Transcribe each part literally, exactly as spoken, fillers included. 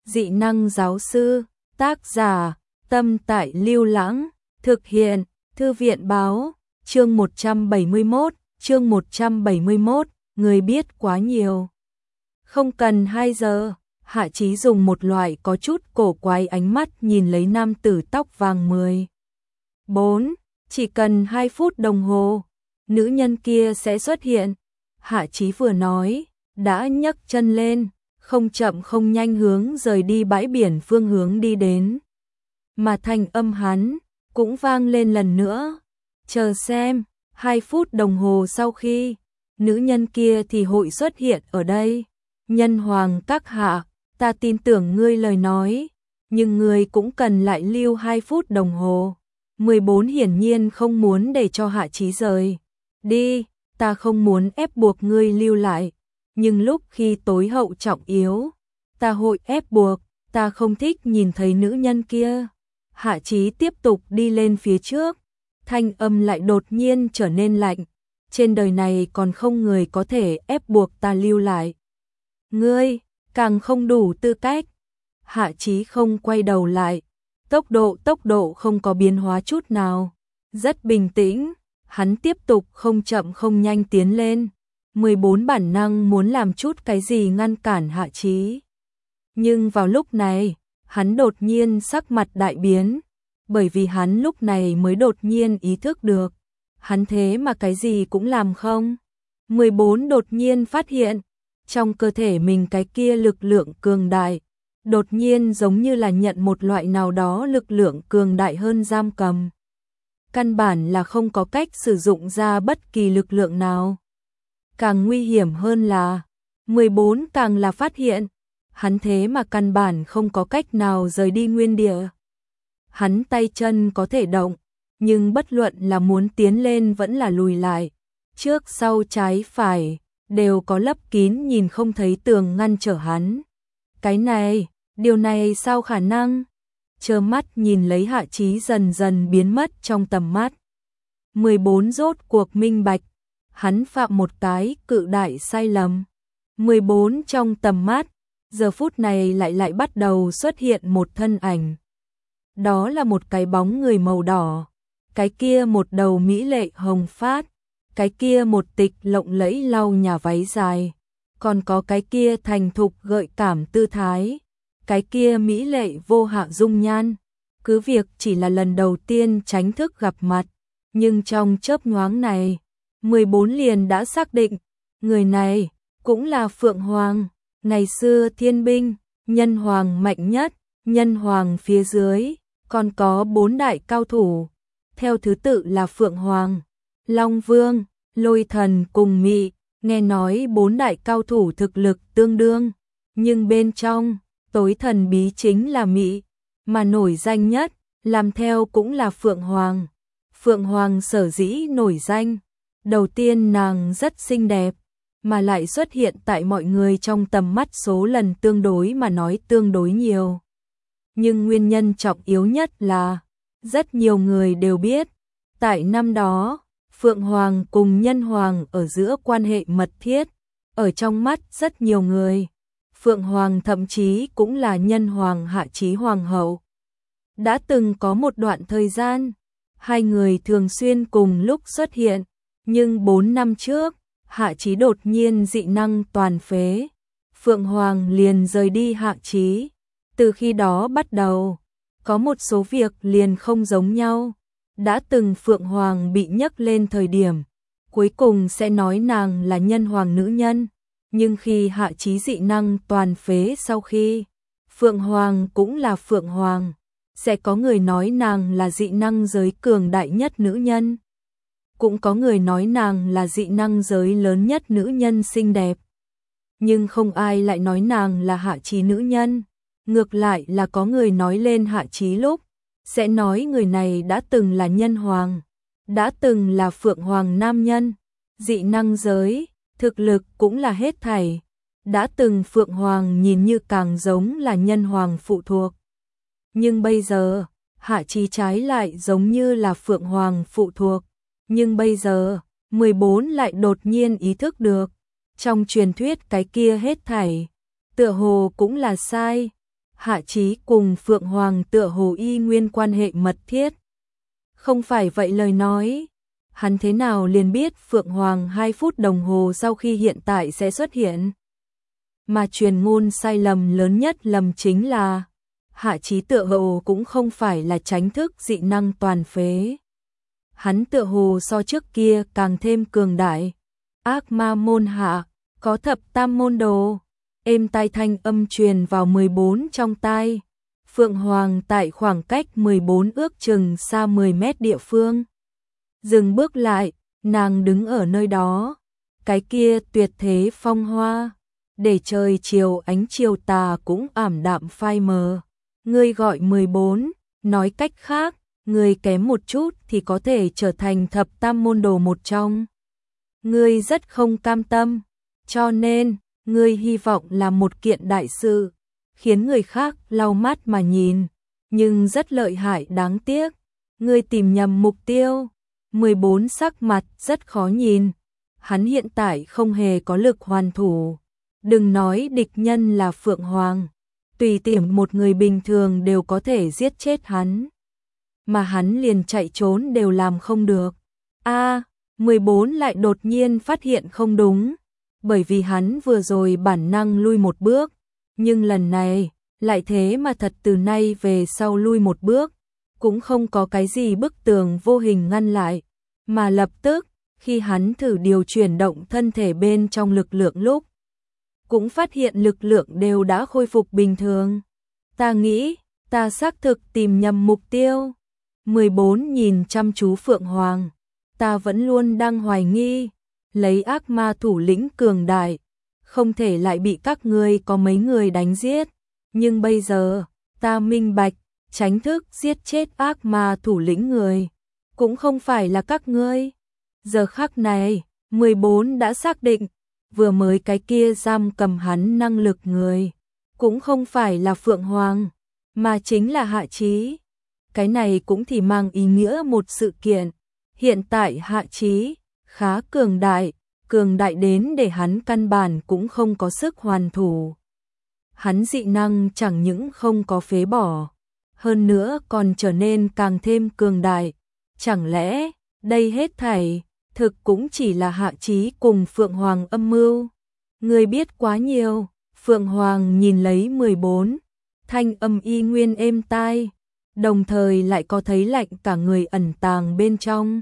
dị năng giáo sư, tác giả, Tâm Tại Lưu Lãng, thực hiện, Thư viện báo, chương một trăm bảy mươi mốt, chương một trăm bảy mươi mốt, người biết quá nhiều. Không cần hai giờ, Hạ Chí dùng một loại có chút cổ quái ánh mắt nhìn lấy nam tử tóc vàng mười bốn, chỉ cần hai phút đồng hồ, nữ nhân kia sẽ xuất hiện. Hạ Chí vừa nói, đã nhấc chân lên, không chậm không nhanh hướng rời đi bãi biển phương hướng đi đến. Mà thanh âm hắn cũng vang lên lần nữa, chờ xem, hai phút đồng hồ sau khi, nữ nhân kia thì hội xuất hiện ở đây. Nhân hoàng các hạ, ta tin tưởng ngươi lời nói, nhưng ngươi cũng cần lại lưu hai phút đồng hồ. mười bốn hiển nhiên không muốn để cho Hạ Chí rời đi, ta không muốn ép buộc ngươi lưu lại, nhưng lúc khi tối hậu trọng yếu, ta hội ép buộc, ta không thích nhìn thấy nữ nhân kia. Hạ Chí tiếp tục đi lên phía trước, thanh âm lại đột nhiên trở nên lạnh, trên đời này còn không người có thể ép buộc ta lưu lại. Ngươi, càng không đủ tư cách. Hạ Chí không quay đầu lại, tốc độ tốc độ không có biến hóa chút nào, rất bình tĩnh, hắn tiếp tục không chậm không nhanh tiến lên. mười bốn bản năng muốn làm chút cái gì ngăn cản Hạ Chí. Nhưng vào lúc này, hắn đột nhiên sắc mặt đại biến, bởi vì hắn lúc này mới đột nhiên ý thức được, hắn thế mà cái gì cũng làm không. mười bốn đột nhiên phát hiện, trong cơ thể mình cái kia lực lượng cường đại, đột nhiên giống như là nhận một loại nào đó lực lượng cường đại hơn giam cầm. Căn bản là không có cách sử dụng ra bất kỳ lực lượng nào. Càng nguy hiểm hơn là, mười bốn càng là phát hiện, hắn thế mà căn bản không có cách nào rời đi nguyên địa. Hắn tay chân có thể động, nhưng bất luận là muốn tiến lên vẫn là lùi lại, trước sau trái phải, đều có lấp kín nhìn không thấy tường ngăn trở hắn. Cái này, điều này sao khả năng? Trơ mắt nhìn lấy Hạ Chí dần dần biến mất trong tầm mắt. mười bốn rốt cuộc minh bạch, hắn phạm một cái cự đại sai lầm. mười bốn trong tầm mắt, giờ phút này lại lại bắt đầu xuất hiện một thân ảnh. Đó là một cái bóng người màu đỏ, cái kia một đầu mỹ lệ hồng phát, cái kia một tịch lộng lẫy lau nhà váy dài, còn có cái kia thành thục gợi cảm tư thái, cái kia mỹ lệ vô hạ dung nhan. Cứ việc chỉ là lần đầu tiên chính thức gặp mặt, nhưng trong chớp nhoáng này, mười bốn liền đã xác định, người này cũng là Phượng Hoàng, ngày xưa thiên binh, nhân hoàng mạnh nhất, nhân hoàng phía dưới, còn có bốn đại cao thủ, theo thứ tự là Phượng Hoàng, Long Vương, Lôi Thần cùng Mị. Nghe nói bốn đại cao thủ thực lực tương đương, nhưng bên trong, tối thần bí chính là Mị, mà nổi danh nhất, làm theo cũng là Phượng Hoàng. Phượng Hoàng sở dĩ nổi danh, đầu tiên nàng rất xinh đẹp, mà lại xuất hiện tại mọi người trong tầm mắt số lần tương đối mà nói tương đối nhiều. Nhưng nguyên nhân trọng yếu nhất là, rất nhiều người đều biết, tại năm đó, Phượng Hoàng cùng Nhân Hoàng ở giữa quan hệ mật thiết, ở trong mắt rất nhiều người. Phượng Hoàng thậm chí cũng là Nhân Hoàng Hạ Chí Hoàng hậu. Đã từng có một đoạn thời gian, hai người thường xuyên cùng lúc xuất hiện, nhưng bốn năm trước, Hạ Chí đột nhiên dị năng toàn phế. Phượng Hoàng liền rời đi Hạ Chí. Từ khi đó bắt đầu, có một số việc liền không giống nhau. Đã từng Phượng Hoàng bị nhấc lên thời điểm, cuối cùng sẽ nói nàng là Nhân Hoàng nữ nhân, nhưng khi Hạ Chí dị năng toàn phế sau khi, Phượng Hoàng cũng là Phượng Hoàng, sẽ có người nói nàng là dị năng giới cường đại nhất nữ nhân, cũng có người nói nàng là dị năng giới lớn nhất nữ nhân xinh đẹp, nhưng không ai lại nói nàng là Hạ Chí nữ nhân. Ngược lại là có người nói lên Hạ Chí lúc, sẽ nói người này đã từng là Nhân Hoàng, đã từng là Phượng Hoàng nam nhân, dị năng giới, thực lực cũng là hết thảy. Đã từng Phượng Hoàng nhìn như càng giống là Nhân Hoàng phụ thuộc. Nhưng bây giờ, Hạ Chí trái lại giống như là Phượng Hoàng phụ thuộc. Nhưng bây giờ, mười bốn lại đột nhiên ý thức được, trong truyền thuyết cái kia hết thảy, tựa hồ cũng là sai. Hạ Chí cùng Phượng Hoàng tựa hồ y nguyên quan hệ mật thiết. Không phải vậy lời nói, hắn thế nào liền biết Phượng Hoàng hai phút đồng hồ sau khi hiện tại sẽ xuất hiện. Mà truyền ngôn sai lầm lớn nhất lầm chính là Hạ Chí tựa hồ cũng không phải là tránh thức dị năng toàn phế. Hắn tựa hồ so trước kia càng thêm cường đại. Ác ma môn hạ, có thập tam môn đồ. Êm tai thanh âm truyền vào mười bốn trong tai. Phượng Hoàng tại khoảng cách mười bốn ước chừng xa mười mét địa phương. Dừng bước lại, nàng đứng ở nơi đó. Cái kia tuyệt thế phong hoa, để trời chiều ánh chiều tà cũng ảm đạm phai mờ. Ngươi gọi mười bốn, nói cách khác, ngươi kém một chút thì có thể trở thành thập tam môn đồ một trong. Ngươi rất không cam tâm, cho nên, ngươi hy vọng làm một kiện đại sự, khiến người khác lau mắt mà nhìn, nhưng rất lợi hại đáng tiếc. Ngươi tìm nhầm mục tiêu. mười bốn sắc mặt rất khó nhìn, hắn hiện tại không hề có lực hoàn thủ. Đừng nói địch nhân là Phượng Hoàng, tùy tiện một người bình thường đều có thể giết chết hắn. Mà hắn liền chạy trốn đều làm không được. A, mười bốn lại đột nhiên phát hiện không đúng, bởi vì hắn vừa rồi bản năng lui một bước, nhưng lần này, lại thế mà thật từ nay về sau lui một bước, cũng không có cái gì bức tường vô hình ngăn lại, mà lập tức, khi hắn thử điều chuyển động thân thể bên trong lực lượng lúc, cũng phát hiện lực lượng đều đã khôi phục bình thường. Ta nghĩ, ta xác thực tìm nhầm mục tiêu. mười bốn nhìn chăm chú Phượng Hoàng, ta vẫn luôn đang hoài nghi, lấy ác ma thủ lĩnh cường đại, không thể lại bị các ngươi có mấy người đánh giết, nhưng bây giờ, ta minh bạch, tránh thức giết chết ác ma thủ lĩnh người, cũng không phải là các ngươi. Giờ khắc này, mười bốn đã xác định, vừa mới cái kia giam cầm hắn năng lực người, cũng không phải là Phượng Hoàng, mà chính là Hạ Chí. Cái này cũng thì mang ý nghĩa một sự kiện, hiện tại Hạ Chí khá cường đại, cường đại đến để hắn căn bản cũng không có sức hoàn thủ. Hắn dị năng chẳng những không có phế bỏ, hơn nữa còn trở nên càng thêm cường đại. Chẳng lẽ, đây hết thảy, thực cũng chỉ là Hạ Chí cùng Phượng Hoàng âm mưu? Người biết quá nhiều. Phượng Hoàng nhìn lấy mười bốn, thanh âm y nguyên êm tai, đồng thời lại có thấy lạnh cả người ẩn tàng bên trong.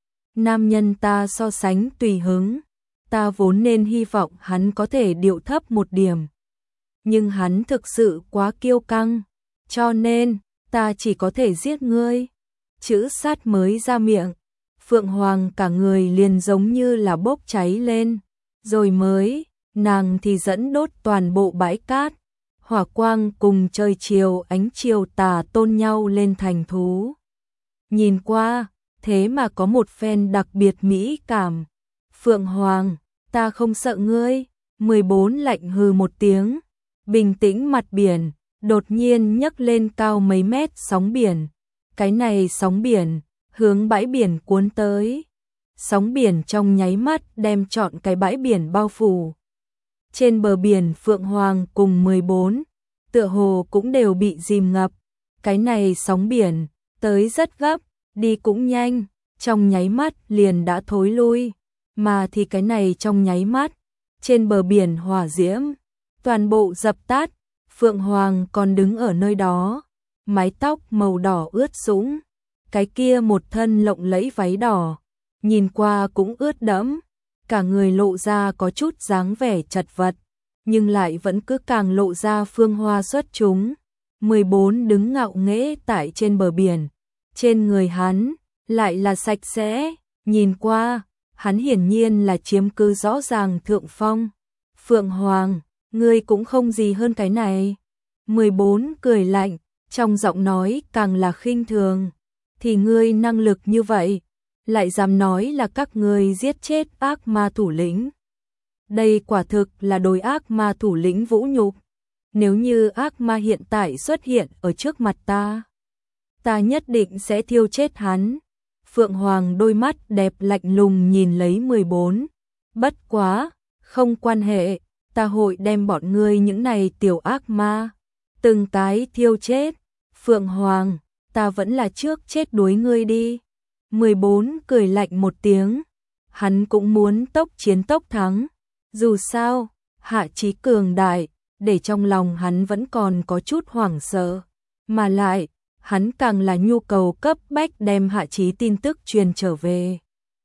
Nam nhân ta so sánh tùy hứng, ta vốn nên hy vọng hắn có thể điệu thấp một điểm. Nhưng hắn thực sự quá kiêu căng, cho nên, ta chỉ có thể giết ngươi. Chữ sát mới ra miệng, Phượng Hoàng cả người liền giống như là bốc cháy lên, rồi mới, nàng thì dẫn đốt toàn bộ bãi cát, hỏa quang cùng trời chiều ánh chiều tà tôn nhau lên thành thú. Nhìn qua, thế mà có một phen đặc biệt mỹ cảm. Phượng Hoàng, ta không sợ ngươi. mười bốn lạnh hừ một tiếng, bình tĩnh mặt biển, đột nhiên nhấc lên cao mấy mét sóng biển. Cái này sóng biển, hướng bãi biển cuốn tới. Sóng biển trong nháy mắt đem trọn cái bãi biển bao phủ. Trên bờ biển Phượng Hoàng cùng mười bốn, tựa hồ cũng đều bị dìm ngập. Cái này sóng biển, tới rất gấp, đi cũng nhanh, trong nháy mắt liền đã thối lui. Mà thì cái này trong nháy mắt, trên bờ biển hỏa diễm, toàn bộ dập tắt. Phượng Hoàng còn đứng ở nơi đó, mái tóc màu đỏ ướt sũng, cái kia một thân lộng lẫy váy đỏ, nhìn qua cũng ướt đẫm, cả người lộ ra có chút dáng vẻ chật vật, nhưng lại vẫn cứ càng lộ ra phương hoa xuất chúng. mười bốn đứng ngạo nghễ tại trên bờ biển, trên người hắn lại là sạch sẽ, nhìn qua, hắn hiển nhiên là chiếm cứ rõ ràng thượng phong. Phượng Hoàng, ngươi cũng không gì hơn cái này. mười bốn cười lạnh, trong giọng nói càng là khinh thường. Thì ngươi năng lực như vậy, lại dám nói là các ngươi giết chết ác ma thủ lĩnh. Đây quả thực là đối ác ma thủ lĩnh vũ nhục. Nếu như ác ma hiện tại xuất hiện ở trước mặt ta, ta nhất định sẽ thiêu chết hắn. Phượng Hoàng đôi mắt đẹp lạnh lùng nhìn lấy mười bốn. Bất quá, không quan hệ, ta hội đem bọn ngươi những này tiểu ác ma, từng cái thiêu chết. Phượng Hoàng, ta vẫn là trước chết đuối ngươi đi. mười bốn cười lạnh một tiếng, hắn cũng muốn tốc chiến tốc thắng. Dù sao, Hạ Chí cường đại, để trong lòng hắn vẫn còn có chút hoảng sợ. Mà lại, hắn càng là nhu cầu cấp bách đem Hạ Chí tin tức truyền trở về.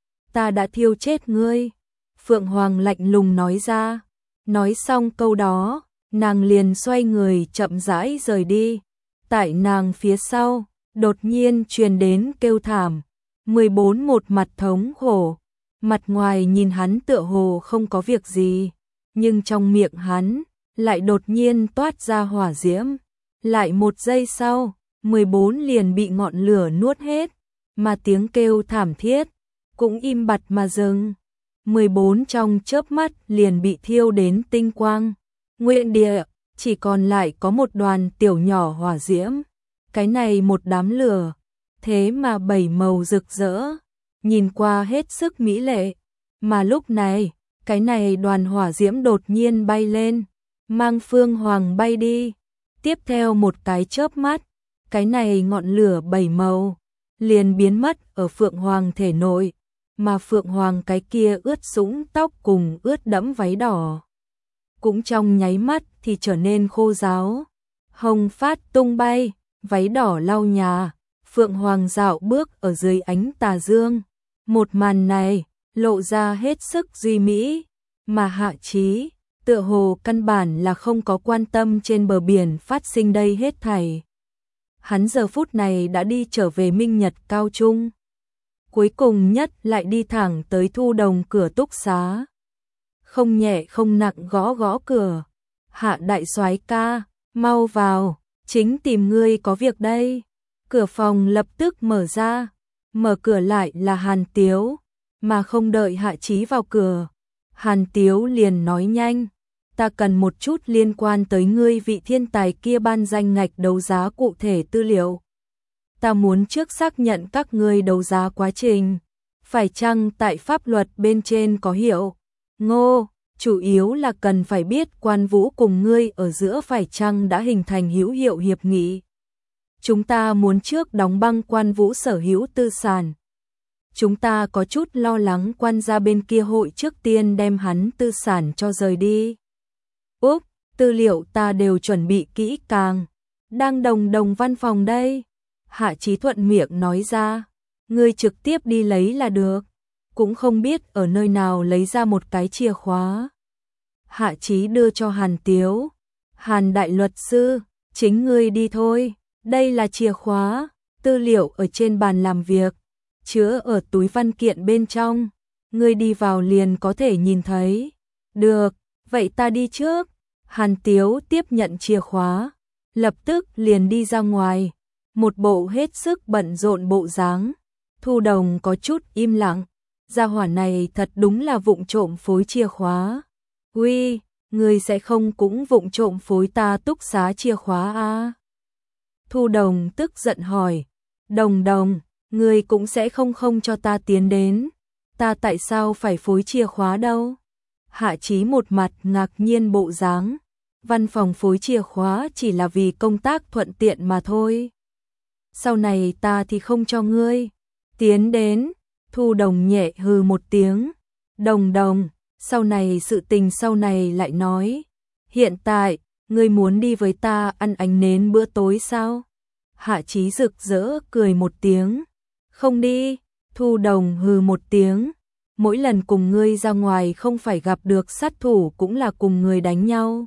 Ta đã thiêu chết ngươi. Phượng Hoàng lạnh lùng nói ra. Nói xong câu đó, nàng liền xoay người chậm rãi rời đi. Tại nàng phía sau, đột nhiên truyền đến kêu thảm. mười bốn một mặt thống khổ, mặt ngoài nhìn hắn tựa hồ không có việc gì, nhưng trong miệng hắn lại đột nhiên toát ra hỏa diễm. Lại một giây sau, mười bốn liền bị ngọn lửa nuốt hết, mà tiếng kêu thảm thiết cũng im bặt mà dừng. mười bốn trong chớp mắt liền bị thiêu đến tinh quang. Nguyên địa chỉ còn lại có một đoàn tiểu nhỏ hỏa diễm. Cái này một đám lửa, thế mà bảy màu rực rỡ, nhìn qua hết sức mỹ lệ. Mà lúc này, cái này đoàn hỏa diễm đột nhiên bay lên, mang Phương Hoàng bay đi. Tiếp theo một cái chớp mắt, cái này ngọn lửa bảy màu liền biến mất ở Phượng Hoàng thể nội, mà Phượng Hoàng cái kia ướt sũng tóc cùng ướt đẫm váy đỏ cũng trong nháy mắt thì trở nên khô ráo. Hồng phát tung bay, váy đỏ lau nhà, Phượng Hoàng dạo bước ở dưới ánh tà dương. Một màn này lộ ra hết sức duy mỹ, mà Hạ Chí tựa hồ căn bản là không có quan tâm trên bờ biển phát sinh đây hết thảy. Hắn giờ phút này đã đi trở về Minh Nhật Cao Trung. Cuối cùng nhất lại đi thẳng tới Thu Đồng cửa túc xá. Không nhẹ không nặng gõ gõ cửa. Hạ đại soái ca, mau vào, chính tìm ngươi có việc đây. Cửa phòng lập tức mở ra, mở cửa lại là Hàn Tiếu, mà không đợi Hạ Chí vào cửa. Hàn Tiếu liền nói nhanh, ta cần một chút liên quan tới ngươi vị thiên tài kia ban danh ngạch đấu giá cụ thể tư liệu. Ta muốn trước xác nhận các ngươi đấu giá quá trình, phải chăng tại pháp luật bên trên có hiệu. Ngô, chủ yếu là cần phải biết Quan Vũ cùng ngươi ở giữa phải chăng đã hình thành hữu hiệu hiệp nghị. Chúng ta muốn trước đóng băng Quan Vũ sở hữu tư sản. Chúng ta có chút lo lắng Quan gia bên kia hội trước tiên đem hắn tư sản cho rời đi. Úp, tư liệu ta đều chuẩn bị kỹ càng, đang đồng đồng văn phòng đây. Hạ Chí thuận miệng nói ra, ngươi trực tiếp đi lấy là được, cũng không biết ở nơi nào lấy ra một cái chìa khóa. Hạ Chí đưa cho Hàn Tiếu, Hàn đại luật sư, chính ngươi đi thôi, đây là chìa khóa, tư liệu ở trên bàn làm việc, chứa ở túi văn kiện bên trong, ngươi đi vào liền có thể nhìn thấy. Được, vậy ta đi trước. Hàn Tiếu tiếp nhận chìa khóa, lập tức liền đi ra ngoài, một bộ hết sức bận rộn bộ dáng. Thu Đồng có chút im lặng, gia hỏa này thật đúng là vụng trộm phối chìa khóa. Uy, ngươi sẽ không cũng vụng trộm phối ta túc xá chìa khóa à? Thu Đồng tức giận hỏi, Đồng Đồng, ngươi cũng sẽ không không cho ta tiến đến, ta tại sao phải phối chìa khóa đâu? Hạ Chí một mặt ngạc nhiên bộ dáng, văn phòng phối chìa khóa chỉ là vì công tác thuận tiện mà thôi. Sau này ta thì không cho ngươi tiến đến. Thu Đồng nhẹ hừ một tiếng, Đồng Đồng, sau này sự tình sau này lại nói. Hiện tại, ngươi muốn đi với ta ăn ánh nến bữa tối sao? Hạ Chí rực rỡ cười một tiếng, không đi. Thu Đồng hừ một tiếng, mỗi lần cùng ngươi ra ngoài không phải gặp được sát thủ cũng là cùng người đánh nhau.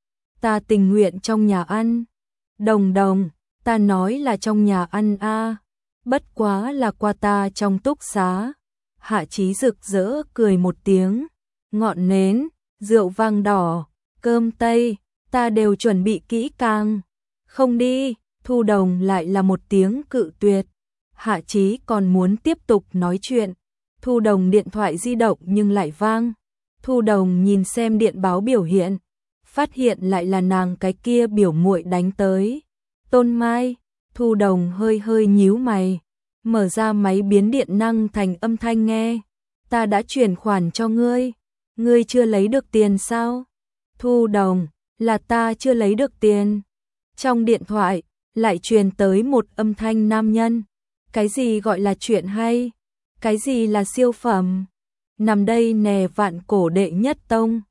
Ta tình nguyện trong nhà ăn. Đồng Đồng, ta nói là trong nhà ăn a, bất quá là qua ta trong túc xá. Hạ Chí rực rỡ cười một tiếng, ngọn nến, rượu vang đỏ, cơm tây, ta đều chuẩn bị kỹ càng. Không đi. Thu Đồng lại là một tiếng cự tuyệt. Hạ Chí còn muốn tiếp tục nói chuyện, Thu Đồng điện thoại di động nhưng lại vang. Thu Đồng nhìn xem điện báo biểu hiện, phát hiện lại là nàng cái kia biểu muội đánh tới. Tôn Mai. Thu Đồng hơi hơi nhíu mày, mở ra máy biến điện năng thành âm thanh nghe. Ta đã chuyển khoản cho ngươi, ngươi chưa lấy được tiền sao? Thu Đồng, là ta chưa lấy được tiền. Trong điện thoại, lại truyền tới một âm thanh nam nhân. Cái gì gọi là chuyện hay? Cái gì là siêu phẩm? Nằm đây nè vạn cổ đệ nhất tông.